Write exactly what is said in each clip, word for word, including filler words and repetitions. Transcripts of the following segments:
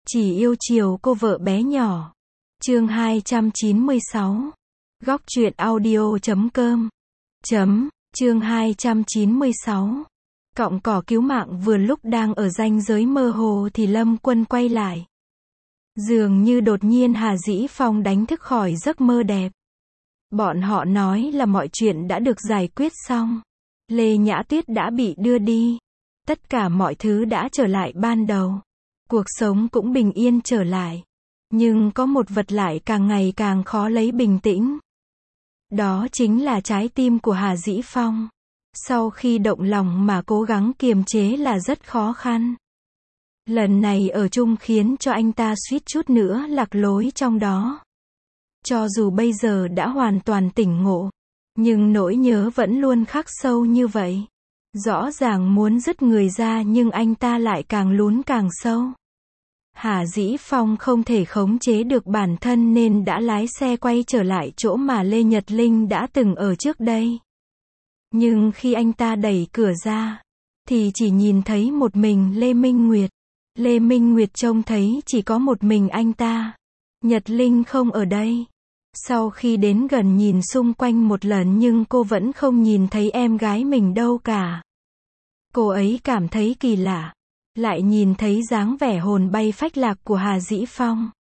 Chỉ yêu chiều cô vợ bé nhỏ. Chương hai trăm chín mươi sáu. Góc truyện audio chấm com. Chấm, chương hai trăm chín mươi sáu. Cọng cỏ cứu mạng vừa lúc đang ở ranh giới mơ hồ thì Lâm Quân quay lại. Dường như đột nhiên Hà Dĩ Phong đánh thức khỏi giấc mơ đẹp. Bọn họ nói là mọi chuyện đã được giải quyết xong. Lê Nhã Tuyết đã bị đưa đi. Tất cả mọi thứ đã trở lại ban đầu. Cuộc sống cũng bình yên trở lại. Nhưng có một vật lại càng ngày càng khó lấy bình tĩnh. Đó chính là trái tim của Hà Dĩ Phong. Sau khi động lòng mà cố gắng kiềm chế là rất khó khăn. Lần này ở chung khiến cho anh ta suýt chút nữa lạc lối trong đó. Cho dù bây giờ đã hoàn toàn tỉnh ngộ, nhưng nỗi nhớ vẫn luôn khắc sâu như vậy. Rõ ràng muốn dứt người ra nhưng anh ta lại càng lún càng sâu. Hà Dĩ Phong không thể khống chế được bản thân nên đã lái xe quay trở lại chỗ mà Lê Nhật Linh đã từng ở trước đây. Nhưng khi anh ta đẩy cửa ra, thì chỉ nhìn thấy một mình Lê Minh Nguyệt. Lê Minh Nguyệt trông thấy chỉ có một mình anh ta. Nhật Linh không ở đây. Sau khi đến gần nhìn xung quanh một lần nhưng cô vẫn không nhìn thấy em gái mình đâu cả. Cô ấy cảm thấy kỳ lạ. Lại nhìn thấy dáng vẻ hồn bay phách lạc của Hà Dĩ Phong.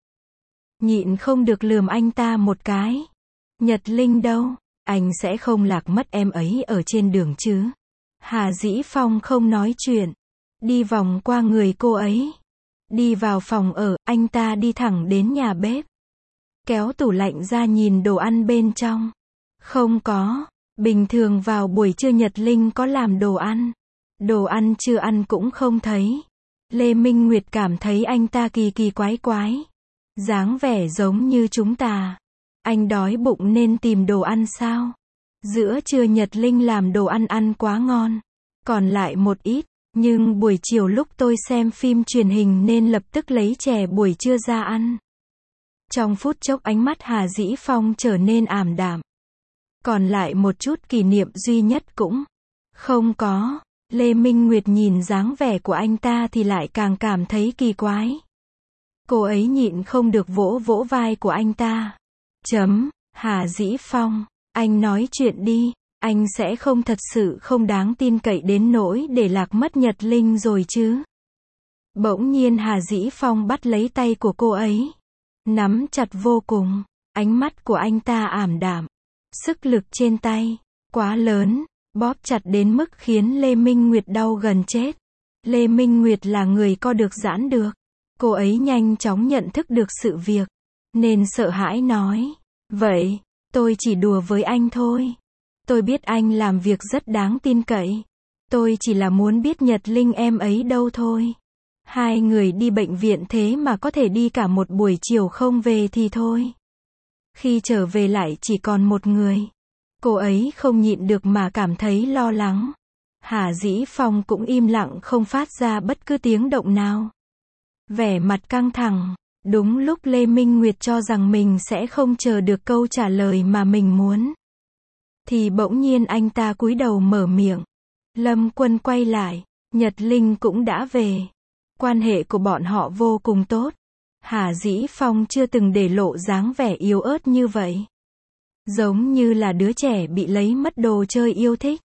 Nhịn không được lườm anh ta một cái. Nhật Linh đâu? Anh sẽ không lạc mất em ấy ở trên đường chứ? Hà Dĩ Phong không nói chuyện. Đi vòng qua người cô ấy. Đi vào phòng ở, anh ta đi thẳng đến nhà bếp. Kéo tủ lạnh ra nhìn đồ ăn bên trong. Không có. Bình thường vào buổi trưa Nhật Linh có làm đồ ăn. Đồ ăn chưa ăn cũng không thấy. Lê Minh Nguyệt cảm thấy anh ta kỳ kỳ quái quái. Dáng vẻ giống như chúng ta. Anh đói bụng nên tìm đồ ăn sao? Giữa trưa Nhật Linh làm đồ ăn ăn quá ngon. Còn lại một ít. Nhưng buổi chiều lúc tôi xem phim truyền hình nên lập tức lấy chè buổi trưa ra ăn. Trong phút chốc ánh mắt Hà Dĩ Phong trở nên ảm đạm. Còn lại một chút kỷ niệm duy nhất cũng không có. Lê Minh Nguyệt nhìn dáng vẻ của anh ta thì lại càng cảm thấy kỳ quái. Cô ấy nhịn không được vỗ vỗ vai của anh ta. Chấm, Hà Dĩ Phong, anh nói chuyện đi, anh sẽ không thật sự không đáng tin cậy đến nỗi để lạc mất Nhật Linh rồi chứ. Bỗng nhiên Hà Dĩ Phong bắt lấy tay của cô ấy. Nắm chặt vô cùng, ánh mắt của anh ta ảm đạm. Sức lực trên tay, quá lớn. Bóp chặt đến mức khiến Lê Minh Nguyệt đau gần chết. Lê Minh Nguyệt là người co được giãn được. Cô ấy nhanh chóng nhận thức được sự việc. Nên sợ hãi nói. Vậy, tôi chỉ đùa với anh thôi. Tôi biết anh làm việc rất đáng tin cậy. Tôi chỉ là muốn biết Nhật Linh em ấy đâu thôi. Hai người đi bệnh viện thế mà có thể đi cả một buổi chiều không về thì thôi. Khi trở về lại chỉ còn một người. Cô ấy không nhịn được mà cảm thấy lo lắng. Hà Dĩ Phong cũng im lặng không phát ra bất cứ tiếng động nào. Vẻ mặt căng thẳng. Đúng lúc Lê Minh Nguyệt cho rằng mình sẽ không chờ được câu trả lời mà mình muốn. Thì bỗng nhiên anh ta cúi đầu mở miệng. Lâm Quân quay lại. Nhật Linh cũng đã về. Quan hệ của bọn họ vô cùng tốt. Hà Dĩ Phong chưa từng để lộ dáng vẻ yếu ớt như vậy. Giống như là đứa trẻ bị lấy mất đồ chơi yêu thích.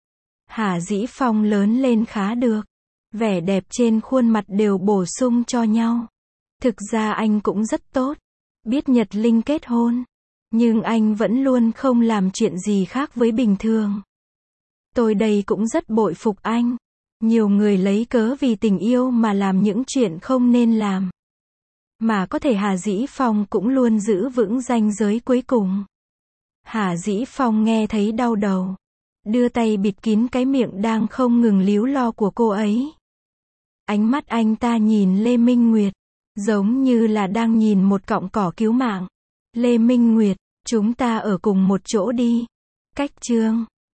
Hà Dĩ Phong lớn lên khá được. Vẻ đẹp trên khuôn mặt đều bổ sung cho nhau. Thực ra anh cũng rất tốt. Biết Nhật Linh kết hôn. Nhưng anh vẫn luôn không làm chuyện gì khác với bình thường. Tôi đây cũng rất bội phục anh. Nhiều người lấy cớ vì tình yêu mà làm những chuyện không nên làm. Mà có thể Hà Dĩ Phong cũng luôn giữ vững ranh giới cuối cùng. Hà Dĩ Phong nghe thấy đau đầu. Đưa tay bịt kín cái miệng đang không ngừng líu lo của cô ấy. Ánh mắt anh ta nhìn Lê Minh Nguyệt. Giống như là đang nhìn một cọng cỏ cứu mạng. Lê Minh Nguyệt, chúng ta ở cùng một chỗ đi. Cách chương